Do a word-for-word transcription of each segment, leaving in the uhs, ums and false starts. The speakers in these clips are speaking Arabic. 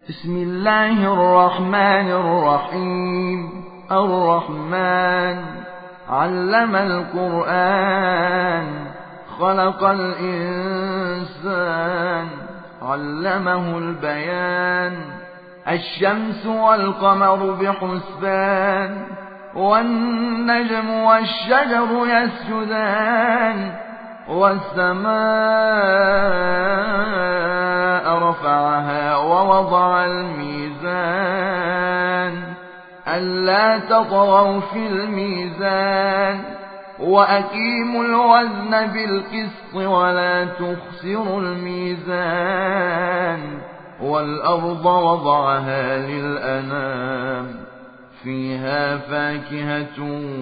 بسم الله الرحمن الرحيم. الرحمن علم القرآن، خلق الإنسان، علمه البيان. الشمس والقمر بحسبان، والنجم والشجر يسجدان. والسماء رفعها ووضع الميزان، ألا تطغوا في الميزان، وأقيموا الوزن بالقسط ولا تخسروا الميزان. والأرض وضعها للأنام، فيها فاكهة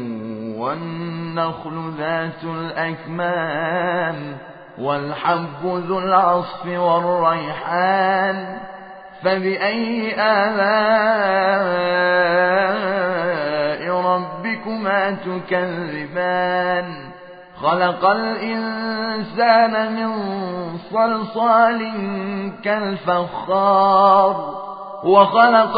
والنخل ذات الأكمام، والحب ذو العصف والريحان. فبأي آلاء ربكما تكذبان؟ خلق الإنسان من صلصال كالفخار، وخلق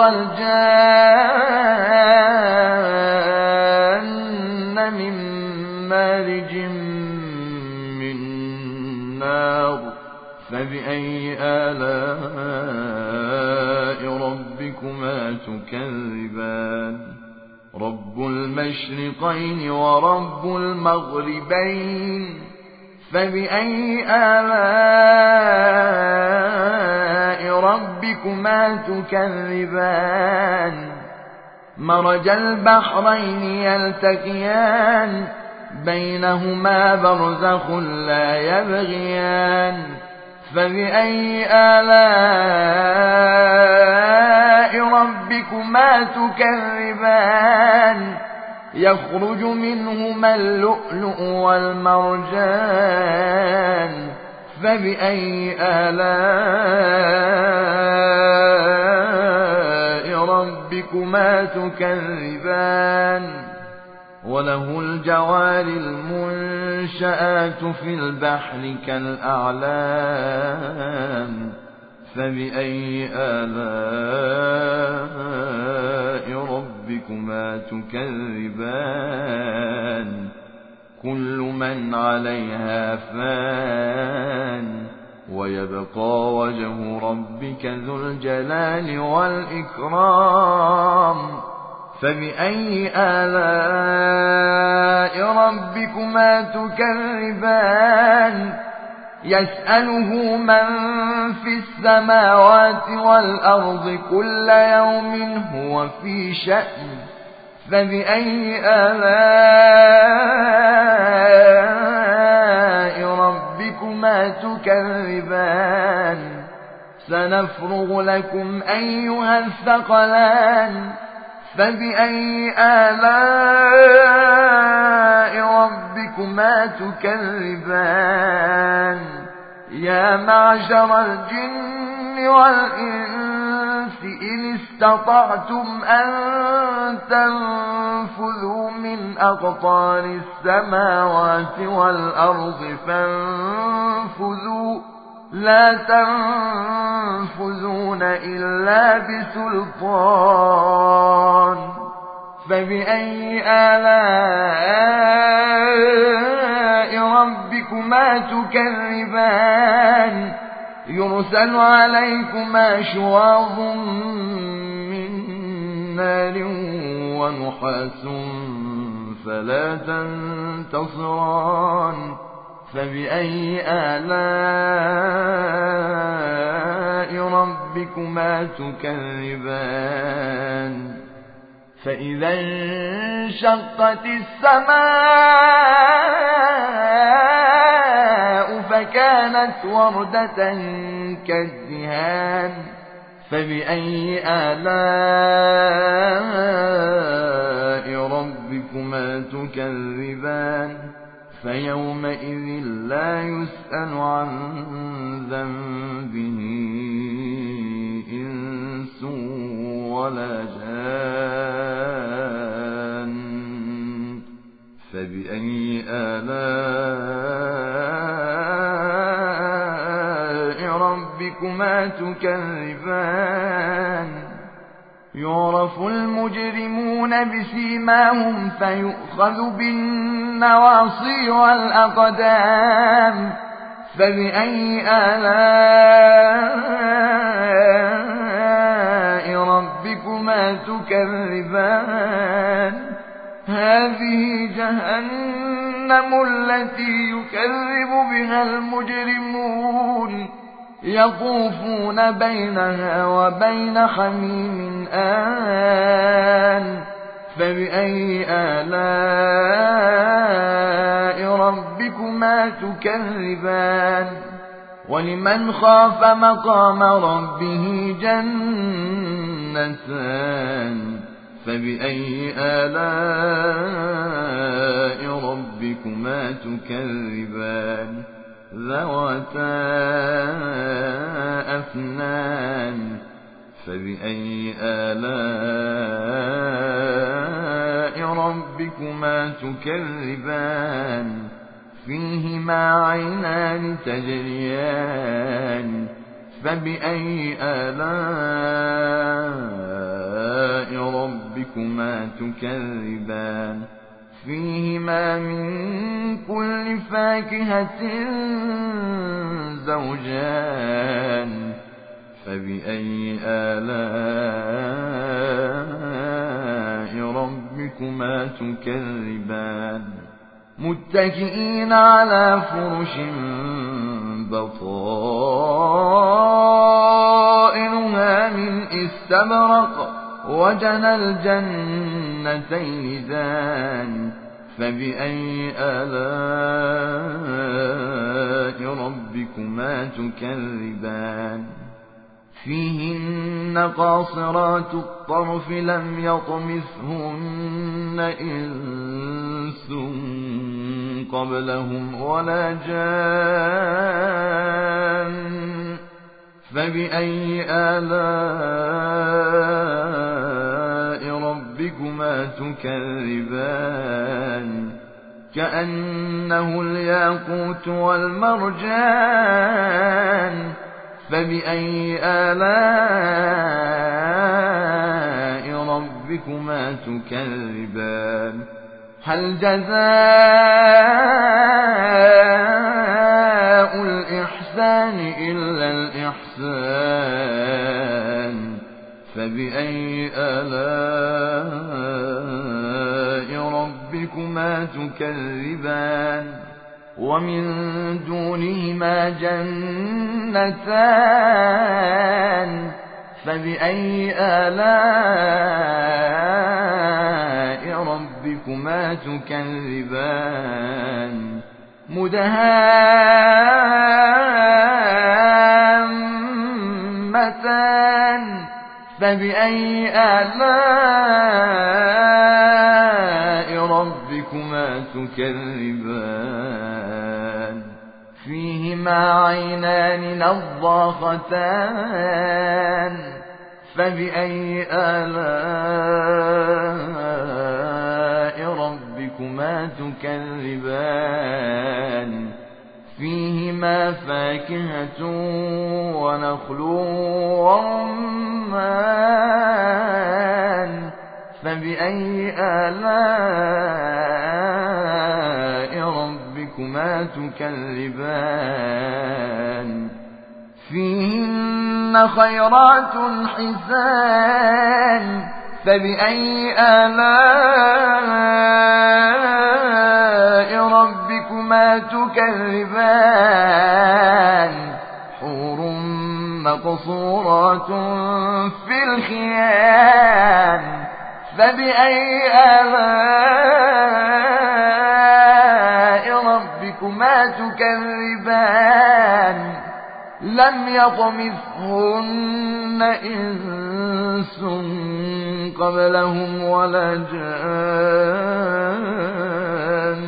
الجان من مارج من نار. فبأي آلاء ربكما تكذبان؟ رب المشرقين ورب المغربين. فبأي آلاء ربكما تكذبان؟ مرج البحرين يلتقيان، بينهما برزخ لا يبغيان. فبأي آلاء ربكما تكذبان؟ يخرج منهما اللؤلؤ والمرجان. فبأي آلاء ربكما تكذبان؟ وله الجوار المنشآت في البحر كالأعلام. فبأي آلاء ربكما تكذبان؟ كل من عليها فان، ويبقى وجه ربك ذو الجلال والإكرام. فبأي آلاء ربكما تكذبان؟ يسأله من في السماوات والأرض كل يوم هو في شأن. فبأي آلاء ربكما تكذبان؟ سنفرغ لكم أيها الثقلان. فبأي آلاء ربكما تكذبان؟ يا معشر الجن والإنس إن استطعتم أن تنفذوا من أقطار السماوات والأرض فانفذوا، لا تنفذون إلا بسلطان. فبأي آلاء ربكما تكذبان؟ يرسل عليكما شواظ من نار ونحاس فلا تنتصران. فبأي آلاء ربكما تكذبان؟ فإذا انشقت السماء فكانت وردة كالدهان. فبأي آلاء ربكما تكذبان؟ فيومئذ لا يسأل عن ذنبه إنس ولا جان. فبأي آلاء ربكما تكذبان يعرف المجرمون بسيماهم فيؤخذ بالنواصي والأقدام فبأي آلاء ربكما تكذبان هذه جهنم التي يكذب بها المجرمون يطوفون بينها وبين حميم آن فبأي آلاء ربكما تكذبان ولمن خاف مقام ربه جنتان فبأي آلاء ربكما تكذبان ذواتا أفنان فبأي آلاء ربكما تكذبان فيهما عينان تجريان فبأي آلاء ربكما تكذبان فيهما من كل فاكهة زوجان فبأي آلاء ربكما تكذبان متكئين على فرش بطائنها من استبرق وجنى الجنتين دان فبأي آلاء ربكما تكذبان فيهن قاصرات الطرف لم يطمثهن إنس قبلهم ولا جان فبأي آلاء ربكما تكذبان كأنه الياقوت والمرجان فبأي آلاء ربكما تكذبان هل جزاء الإحسان إلا الإحسان فبأي آلاء ربكما تكذبان ومن دونهما جنتان فبأي آلاء ربكما تكذبان مدهامتان فبأي آلاء ربكما تكذبان فيهما عينان نضاختان فبأي آلاء ربكما تكذبان فيهما فاكهة ونخل ورمان فبأي آلاء ربكما تكذبان فيهن خيرات حسان فبأي آلاء ربكما تكذبان حور مقصورات في الخيام فبأي آلاء ربكما تكذبان لم يطمثهن إنس قبلهم ولا جان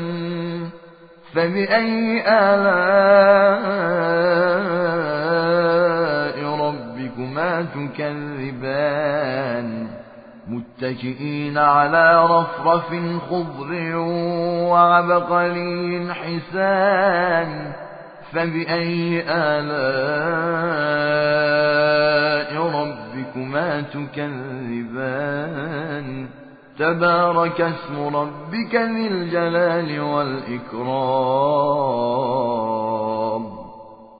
فبأي آلاء ربكما تكذبان متكئين على رفرف خضر وعبقري حسان فبأي آلاء ربكما ربكما تكذبان تبارك اسم ربك ذي الجلال والإكرام